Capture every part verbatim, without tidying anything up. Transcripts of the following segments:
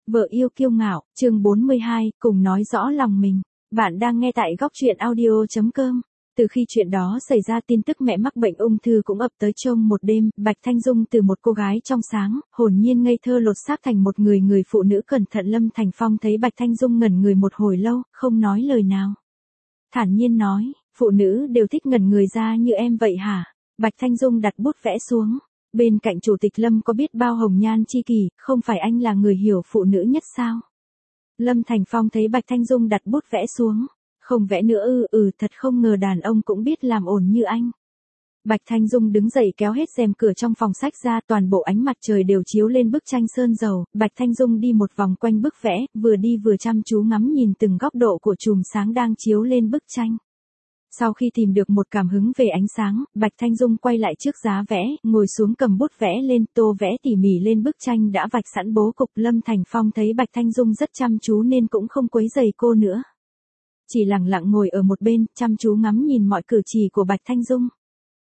Vợ yêu kiêu ngạo, chương bốn mươi hai, cùng nói rõ lòng mình. Bạn đang nghe tại góc truyện audio.com. Từ khi chuyện đó xảy ra, tin tức mẹ mắc bệnh ung thư cũng ập tới trong một đêm. Bạch Thanh Dung từ một cô gái trong sáng, hồn nhiên ngây thơ lột xác thành một người người phụ nữ cẩn thận. Lâm Thành Phong thấy Bạch Thanh Dung ngẩn người một hồi lâu, không nói lời nào. Thản nhiên nói, phụ nữ đều thích ngẩn người ra như em vậy hả? Bạch Thanh Dung đặt bút vẽ xuống. Bên cạnh chủ tịch Lâm có biết bao hồng nhan chi kỷ, không phải anh là người hiểu phụ nữ nhất sao? Lâm Thành Phong thấy Bạch Thanh Dung đặt bút vẽ xuống. Không vẽ nữa ư, ừ thật không ngờ đàn ông cũng biết làm ổn như anh. Bạch Thanh Dung đứng dậy kéo hết rèm cửa trong phòng sách ra, toàn bộ ánh mặt trời đều chiếu lên bức tranh sơn dầu. Bạch Thanh Dung đi một vòng quanh bức vẽ, vừa đi vừa chăm chú ngắm nhìn từng góc độ của chùm sáng đang chiếu lên bức tranh. Sau khi tìm được một cảm hứng về ánh sáng, Bạch Thanh Dung quay lại trước giá vẽ, ngồi xuống cầm bút vẽ lên, tô vẽ tỉ mỉ lên bức tranh đã vạch sẵn bố cục. Lâm Thành Phong thấy Bạch Thanh Dung rất chăm chú nên cũng không quấy rầy cô nữa. Chỉ lặng lặng ngồi ở một bên, chăm chú ngắm nhìn mọi cử chỉ của Bạch Thanh Dung.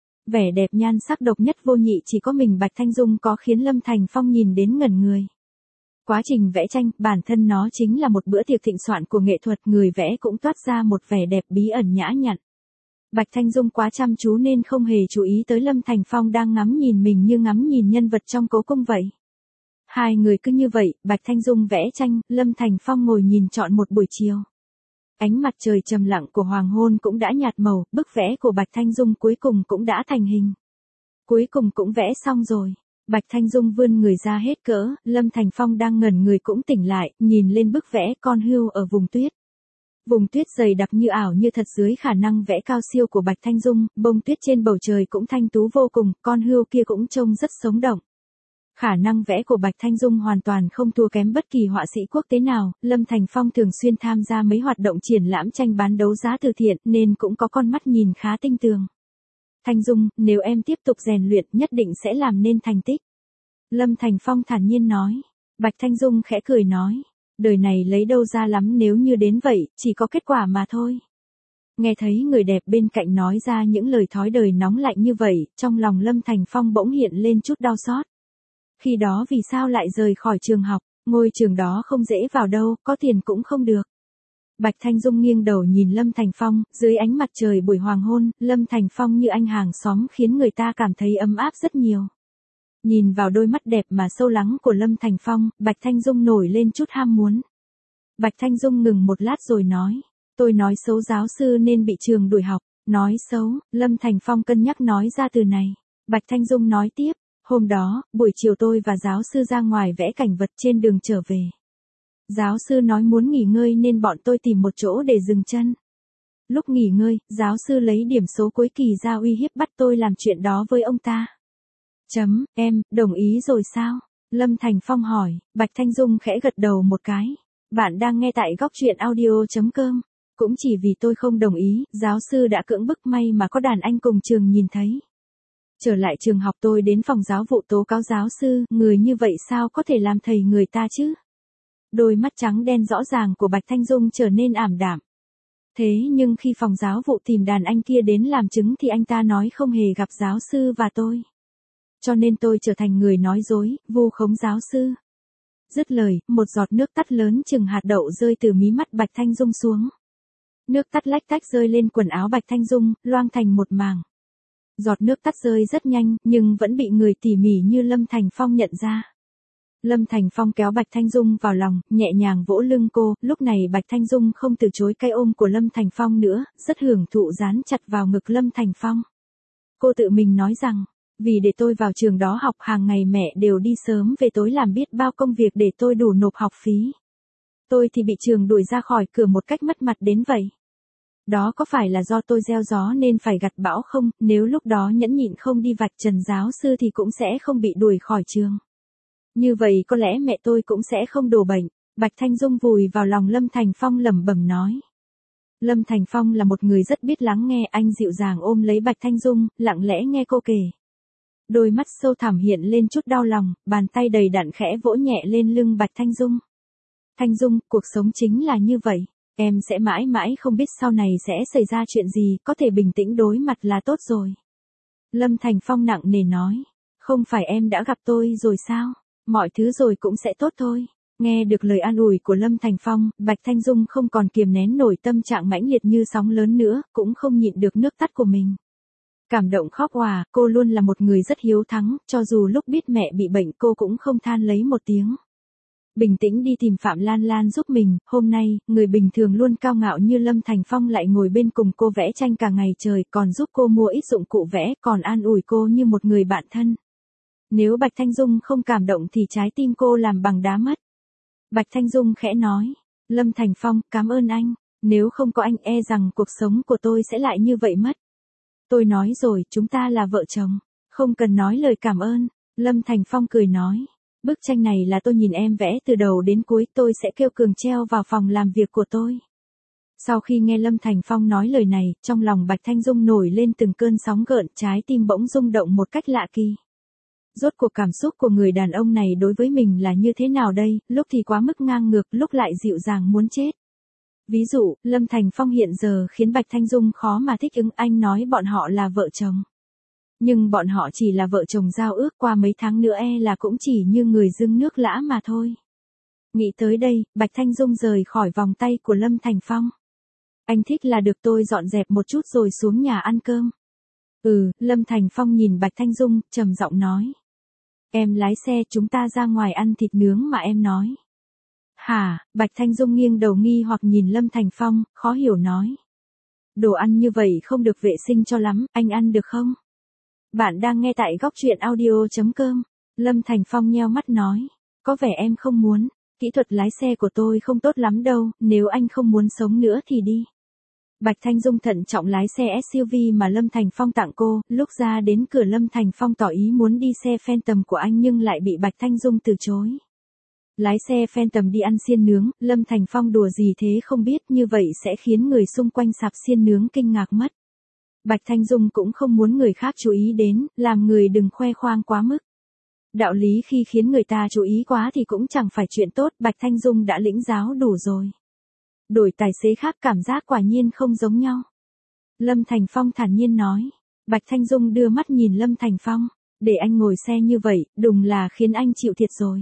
Vẻ đẹp nhan sắc độc nhất vô nhị chỉ có mình Bạch Thanh Dung có, khiến Lâm Thành Phong nhìn đến ngẩn người. Quá trình vẽ tranh, bản thân nó chính là một bữa tiệc thịnh soạn của nghệ thuật, người vẽ cũng toát ra một vẻ đẹp bí ẩn nhã nhặn. Bạch Thanh Dung quá chăm chú nên không hề chú ý tới Lâm Thành Phong đang ngắm nhìn mình như ngắm nhìn nhân vật trong cố cung vậy. Hai người cứ như vậy, Bạch Thanh Dung vẽ tranh, Lâm Thành Phong ngồi nhìn trọn một buổi chiều. Ánh mặt trời trầm lặng của hoàng hôn cũng đã nhạt màu, bức vẽ của Bạch Thanh Dung cuối cùng cũng đã thành hình. Cuối cùng cũng vẽ xong rồi. Bạch Thanh Dung vươn người ra hết cỡ, Lâm Thành Phong đang ngẩn người cũng tỉnh lại, nhìn lên bức vẽ con hươu ở vùng tuyết. Vùng tuyết dày đặc như ảo như thật dưới khả năng vẽ cao siêu của Bạch Thanh Dung, bông tuyết trên bầu trời cũng thanh tú vô cùng, con hươu kia cũng trông rất sống động. Khả năng vẽ của Bạch Thanh Dung hoàn toàn không thua kém bất kỳ họa sĩ quốc tế nào. Lâm Thành Phong thường xuyên tham gia mấy hoạt động triển lãm tranh bán đấu giá từ thiện nên cũng có con mắt nhìn khá tinh tường. Thanh Dung, nếu em tiếp tục rèn luyện nhất định sẽ làm nên thành tích. Lâm Thành Phong thản nhiên nói. Bạch Thanh Dung khẽ cười nói. Đời này lấy đâu ra lắm, nếu như đến vậy, chỉ có kết quả mà thôi. Nghe thấy người đẹp bên cạnh nói ra những lời thói đời nóng lạnh như vậy, trong lòng Lâm Thành Phong bỗng hiện lên chút đau xót. Khi đó vì sao lại rời khỏi trường học, ngôi trường đó không dễ vào đâu, có tiền cũng không được. Bạch Thanh Dung nghiêng đầu nhìn Lâm Thành Phong, dưới ánh mặt trời buổi hoàng hôn, Lâm Thành Phong như anh hàng xóm khiến người ta cảm thấy ấm áp rất nhiều. Nhìn vào đôi mắt đẹp mà sâu lắng của Lâm Thành Phong, Bạch Thanh Dung nổi lên chút ham muốn. Bạch Thanh Dung ngừng một lát rồi nói, tôi nói xấu giáo sư nên bị trường đuổi học. Nói xấu, Lâm Thành Phong cân nhắc nói ra từ này. Bạch Thanh Dung nói tiếp, hôm đó, buổi chiều tôi và giáo sư ra ngoài vẽ cảnh vật trên đường trở về. Giáo sư nói muốn nghỉ ngơi nên bọn tôi tìm một chỗ để dừng chân. Lúc nghỉ ngơi, giáo sư lấy điểm số cuối kỳ ra uy hiếp bắt tôi làm chuyện đó với ông ta. Chấm, em, đồng ý rồi sao? Lâm Thành Phong hỏi. Bạch Thanh Dung khẽ gật đầu một cái. Bạn đang nghe tại góc truyện audio.com. Cũng chỉ vì tôi không đồng ý, giáo sư đã cưỡng bức, may mà có đàn anh cùng trường nhìn thấy. Trở lại trường học tôi đến phòng giáo vụ tố cáo giáo sư, người như vậy sao có thể làm thầy người ta chứ? Đôi mắt trắng đen rõ ràng của Bạch Thanh Dung trở nên ảm đạm. Thế nhưng khi phòng giáo vụ tìm đàn anh kia đến làm chứng thì anh ta nói không hề gặp giáo sư và tôi. Cho nên tôi trở thành người nói dối, vu khống giáo sư. Dứt lời, một giọt nước tắt lớn chừng hạt đậu rơi từ mí mắt Bạch Thanh Dung xuống. Nước tắt lách tách rơi lên quần áo Bạch Thanh Dung, loang thành một mảng. Giọt nước tắt rơi rất nhanh, nhưng vẫn bị người tỉ mỉ như Lâm Thành Phong nhận ra. Lâm Thành Phong kéo Bạch Thanh Dung vào lòng, nhẹ nhàng vỗ lưng cô, lúc này Bạch Thanh Dung không từ chối cái ôm của Lâm Thành Phong nữa, rất hưởng thụ dán chặt vào ngực Lâm Thành Phong. Cô tự mình nói rằng, vì để tôi vào trường đó học, hàng ngày mẹ đều đi sớm về tối làm biết bao công việc để tôi đủ nộp học phí. Tôi thì bị trường đuổi ra khỏi cửa một cách mất mặt đến vậy. Đó có phải là do tôi gieo gió nên phải gặt bão không? Nếu lúc đó nhẫn nhịn không đi vạch trần giáo sư thì cũng sẽ không bị đuổi khỏi trường. Như vậy có lẽ mẹ tôi cũng sẽ không đổ bệnh. Bạch Thanh Dung vùi vào lòng Lâm Thành Phong lẩm bẩm nói. Lâm Thành Phong là một người rất biết lắng nghe, anh dịu dàng ôm lấy Bạch Thanh Dung, lặng lẽ nghe cô kể. Đôi mắt sâu thẳm hiện lên chút đau lòng, bàn tay đầy đặn khẽ vỗ nhẹ lên lưng Bạch Thanh Dung. Thanh Dung, cuộc sống chính là như vậy. Em sẽ mãi mãi không biết sau này sẽ xảy ra chuyện gì, có thể bình tĩnh đối mặt là tốt rồi. Lâm Thành Phong nặng nề nói. Không phải em đã gặp tôi rồi sao? Mọi thứ rồi cũng sẽ tốt thôi. Nghe được lời an ủi của Lâm Thành Phong, Bạch Thanh Dung không còn kiềm nén nổi tâm trạng mãnh liệt như sóng lớn nữa, cũng không nhịn được nước mắt của mình. Cảm động khóc òa, cô luôn là một người rất hiếu thắng, cho dù lúc biết mẹ bị bệnh cô cũng không than lấy một tiếng. Bình tĩnh đi tìm Phạm Lan Lan giúp mình, hôm nay, người bình thường luôn cao ngạo như Lâm Thành Phong lại ngồi bên cùng cô vẽ tranh cả ngày trời, còn giúp cô mua ít dụng cụ vẽ, còn an ủi cô như một người bạn thân. Nếu Bạch Thanh Dung không cảm động thì trái tim cô làm bằng đá mất. Bạch Thanh Dung khẽ nói, Lâm Thành Phong, cảm ơn anh, nếu không có anh e rằng cuộc sống của tôi sẽ lại như vậy mất. Tôi nói rồi, chúng ta là vợ chồng, không cần nói lời cảm ơn. Lâm Thành Phong cười nói, bức tranh này là tôi nhìn em vẽ từ đầu đến cuối, tôi sẽ kêu Cường treo vào phòng làm việc của tôi. Sau khi nghe Lâm Thành Phong nói lời này, trong lòng Bạch Thanh Dung nổi lên từng cơn sóng gợn, trái tim bỗng rung động một cách lạ kỳ. Rốt cuộc cảm xúc của người đàn ông này đối với mình là như thế nào đây, lúc thì quá mức ngang ngược, lúc lại dịu dàng muốn chết. Ví dụ, Lâm Thành Phong hiện giờ khiến Bạch Thanh Dung khó mà thích ứng, anh nói bọn họ là vợ chồng. Nhưng bọn họ chỉ là vợ chồng giao ước, qua mấy tháng nữa e là cũng chỉ như người dưng nước lã mà thôi. Nghĩ tới đây, Bạch Thanh Dung rời khỏi vòng tay của Lâm Thành Phong. Anh thích là được, tôi dọn dẹp một chút rồi xuống nhà ăn cơm. Ừ, Lâm Thành Phong nhìn Bạch Thanh Dung, trầm giọng nói. Em lái xe, chúng ta ra ngoài ăn thịt nướng mà em nói. Hả, Bạch Thanh Dung nghiêng đầu nghi hoặc nhìn Lâm Thành Phong, khó hiểu nói. Đồ ăn như vậy không được vệ sinh cho lắm, anh ăn được không? Bạn đang nghe tại góc truyện audio chấm com. Lâm Thành Phong nheo mắt nói. Có vẻ em không muốn, kỹ thuật lái xe của tôi không tốt lắm đâu, nếu anh không muốn sống nữa thì đi. Bạch Thanh Dung thận trọng lái xe ét u vê mà Lâm Thành Phong tặng cô, lúc ra đến cửa Lâm Thành Phong tỏ ý muốn đi xe Phantom của anh nhưng lại bị Bạch Thanh Dung từ chối. Lái xe Phantom đi ăn xiên nướng, Lâm Thành Phong đùa gì thế không biết, như vậy sẽ khiến người xung quanh sạp xiên nướng kinh ngạc mất. Bạch Thanh Dung cũng không muốn người khác chú ý đến, làm người đừng khoe khoang quá mức. Đạo lý khi khiến người ta chú ý quá thì cũng chẳng phải chuyện tốt, Bạch Thanh Dung đã lĩnh giáo đủ rồi. Đổi tài xế khác cảm giác quả nhiên không giống nhau. Lâm Thành Phong thản nhiên nói. Bạch Thanh Dung đưa mắt nhìn Lâm Thành Phong. Để anh ngồi xe như vậy, đúng là khiến anh chịu thiệt rồi.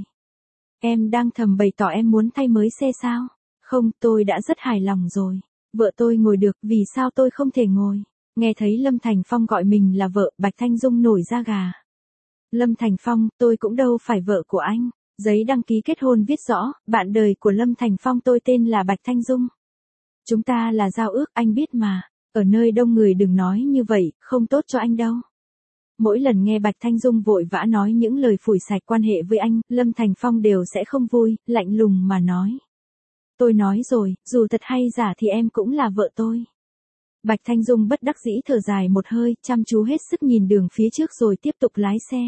Em đang thầm bày tỏ em muốn thay mới xe sao? Không, tôi đã rất hài lòng rồi. Vợ tôi ngồi được, vì sao tôi không thể ngồi? Nghe thấy Lâm Thành Phong gọi mình là vợ, Bạch Thanh Dung nổi da gà. Lâm Thành Phong, tôi cũng đâu phải vợ của anh. Giấy đăng ký kết hôn viết rõ, bạn đời của Lâm Thành Phong tôi tên là Bạch Thanh Dung. Chúng ta là giao ước, anh biết mà. Ở nơi đông người đừng nói như vậy, không tốt cho anh đâu. Mỗi lần nghe Bạch Thanh Dung vội vã nói những lời phủi sạch quan hệ với anh, Lâm Thành Phong đều sẽ không vui, lạnh lùng mà nói. Tôi nói rồi, dù thật hay giả thì em cũng là vợ tôi. Bạch Thanh Dung bất đắc dĩ thở dài một hơi, chăm chú hết sức nhìn đường phía trước rồi tiếp tục lái xe.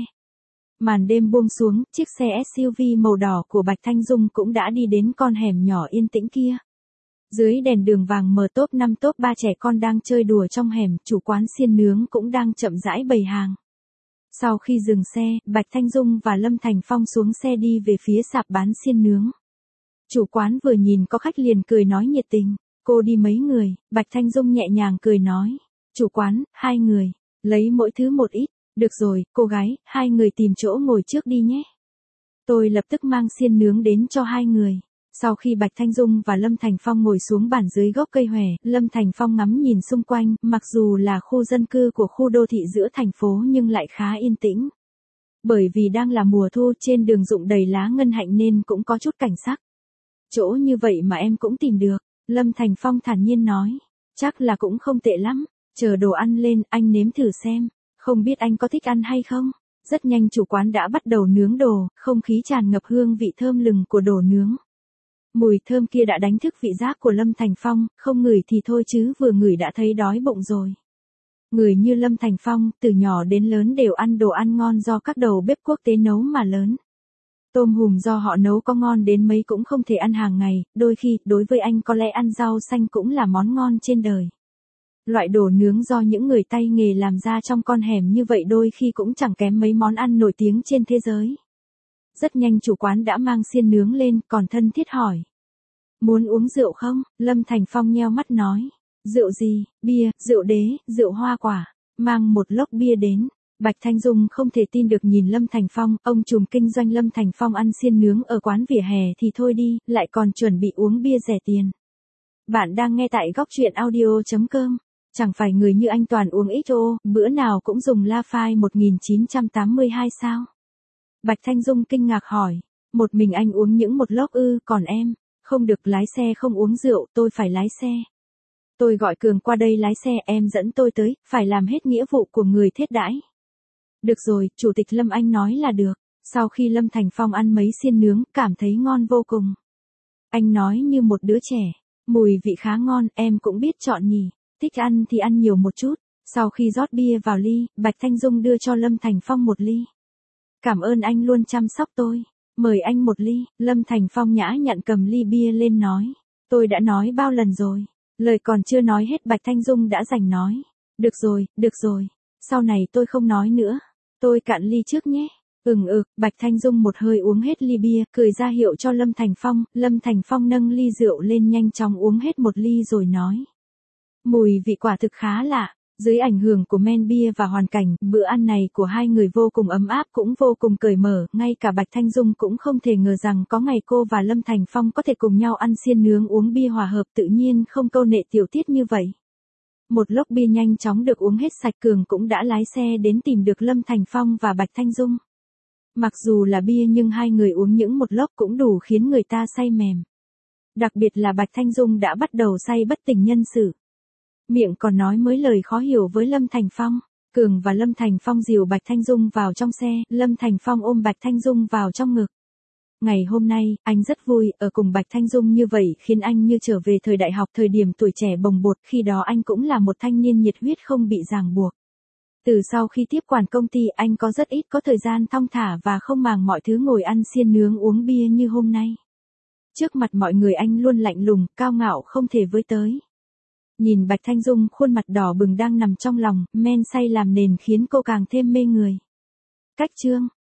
Màn đêm buông xuống, chiếc xe ét u vê màu đỏ của Bạch Thanh Dung cũng đã đi đến con hẻm nhỏ yên tĩnh kia. Dưới đèn đường vàng mờ top năm top ba trẻ con đang chơi đùa trong hẻm, chủ quán xiên nướng cũng đang chậm rãi bày hàng. Sau khi dừng xe, Bạch Thanh Dung và Lâm Thành Phong xuống xe đi về phía sạp bán xiên nướng. Chủ quán vừa nhìn có khách liền cười nói nhiệt tình, cô đi mấy người, Bạch Thanh Dung nhẹ nhàng cười nói. Chủ quán, hai người, lấy mỗi thứ một ít. Được rồi, cô gái, hai người tìm chỗ ngồi trước đi nhé. Tôi lập tức mang xiên nướng đến cho hai người. Sau khi Bạch Thanh Dung và Lâm Thành Phong ngồi xuống bàn dưới gốc cây hòe, Lâm Thành Phong ngắm nhìn xung quanh, mặc dù là khu dân cư của khu đô thị giữa thành phố nhưng lại khá yên tĩnh. Bởi vì đang là mùa thu, trên đường rụng đầy lá ngân hạnh nên cũng có chút cảnh sắc. Chỗ như vậy mà em cũng tìm được, Lâm Thành Phong thản nhiên nói. Chắc là cũng không tệ lắm, chờ đồ ăn lên, anh nếm thử xem. Không biết anh có thích ăn hay không? Rất nhanh chủ quán đã bắt đầu nướng đồ, không khí tràn ngập hương vị thơm lừng của đồ nướng. Mùi thơm kia đã đánh thức vị giác của Lâm Thành Phong, không ngửi thì thôi chứ vừa ngửi đã thấy đói bụng rồi. Người như Lâm Thành Phong, từ nhỏ đến lớn đều ăn đồ ăn ngon do các đầu bếp quốc tế nấu mà lớn. Tôm hùm do họ nấu có ngon đến mấy cũng không thể ăn hàng ngày, đôi khi, đối với anh có lẽ ăn rau xanh cũng là món ngon trên đời. Loại đồ nướng do những người tay nghề làm ra trong con hẻm như vậy đôi khi cũng chẳng kém mấy món ăn nổi tiếng trên thế giới. Rất nhanh chủ quán đã mang xiên nướng lên, còn thân thiết hỏi. Muốn uống rượu không? Lâm Thành Phong nheo mắt nói. Rượu gì? Bia, rượu đế, rượu hoa quả. Mang một lốc bia đến. Bạch Thanh Dung không thể tin được nhìn Lâm Thành Phong, ông trùm kinh doanh Lâm Thành Phong ăn xiên nướng ở quán vỉa hè thì thôi đi, lại còn chuẩn bị uống bia rẻ tiền. Bạn đang nghe tại góc truyện audio.com. Chẳng phải người như anh toàn uống ích ô, bữa nào cũng dùng La Phai một nghìn chín trăm tám mươi hai sao? Bạch Thanh Dung kinh ngạc hỏi, một mình anh uống những một lốc ư, còn em, không được lái xe không uống rượu, tôi phải lái xe. Tôi gọi Cường qua đây lái xe, em dẫn tôi tới, phải làm hết nghĩa vụ của người thiết đãi. Được rồi, Chủ tịch Lâm anh nói là được. Sau khi Lâm Thành Phong ăn mấy xiên nướng, cảm thấy ngon vô cùng. Anh nói như một đứa trẻ, mùi vị khá ngon, em cũng biết chọn nhỉ. Thích ăn thì ăn nhiều một chút. Sau khi rót bia vào ly, Bạch Thanh Dung đưa cho Lâm Thành Phong một ly. Cảm ơn anh luôn chăm sóc tôi. Mời anh một ly. Lâm Thành Phong nhã nhặn cầm ly bia lên nói. Tôi đã nói bao lần rồi. Lời còn chưa nói hết Bạch Thanh Dung đã giành nói. Được rồi, được rồi. Sau này tôi không nói nữa. Tôi cạn ly trước nhé. Ừm ừ, Bạch Thanh Dung một hơi uống hết ly bia, cười ra hiệu cho Lâm Thành Phong. Lâm Thành Phong nâng ly rượu lên nhanh chóng uống hết một ly rồi nói. Mùi vị quả thực khá lạ. Dưới ảnh hưởng của men bia và hoàn cảnh, bữa ăn này của hai người vô cùng ấm áp cũng vô cùng cởi mở, ngay cả Bạch Thanh Dung cũng không thể ngờ rằng có ngày cô và Lâm Thành Phong có thể cùng nhau ăn xiên nướng uống bia hòa hợp tự nhiên không câu nệ tiểu tiết như vậy. Một lốc bia nhanh chóng được uống hết sạch, Cường cũng đã lái xe đến tìm được Lâm Thành Phong và Bạch Thanh Dung. Mặc dù là bia nhưng hai người uống những một lốc cũng đủ khiến người ta say mềm. Đặc biệt là Bạch Thanh Dung đã bắt đầu say bất tỉnh nhân sự. Miệng còn nói mấy lời khó hiểu với Lâm Thành Phong. Cường và Lâm Thành Phong dìu Bạch Thanh Dung vào trong xe, Lâm Thành Phong ôm Bạch Thanh Dung vào trong ngực. Ngày hôm nay, anh rất vui, ở cùng Bạch Thanh Dung như vậy khiến anh như trở về thời đại học, thời điểm tuổi trẻ bồng bột, khi đó anh cũng là một thanh niên nhiệt huyết không bị ràng buộc. Từ sau khi tiếp quản công ty anh có rất ít có thời gian thong thả và không màng mọi thứ ngồi ăn xiên nướng uống bia như hôm nay. Trước mặt mọi người anh luôn lạnh lùng, cao ngạo không thể với tới. Nhìn Bạch Thanh Dung khuôn mặt đỏ bừng đang nằm trong lòng, men say làm nền khiến cô càng thêm mê người. Cách chương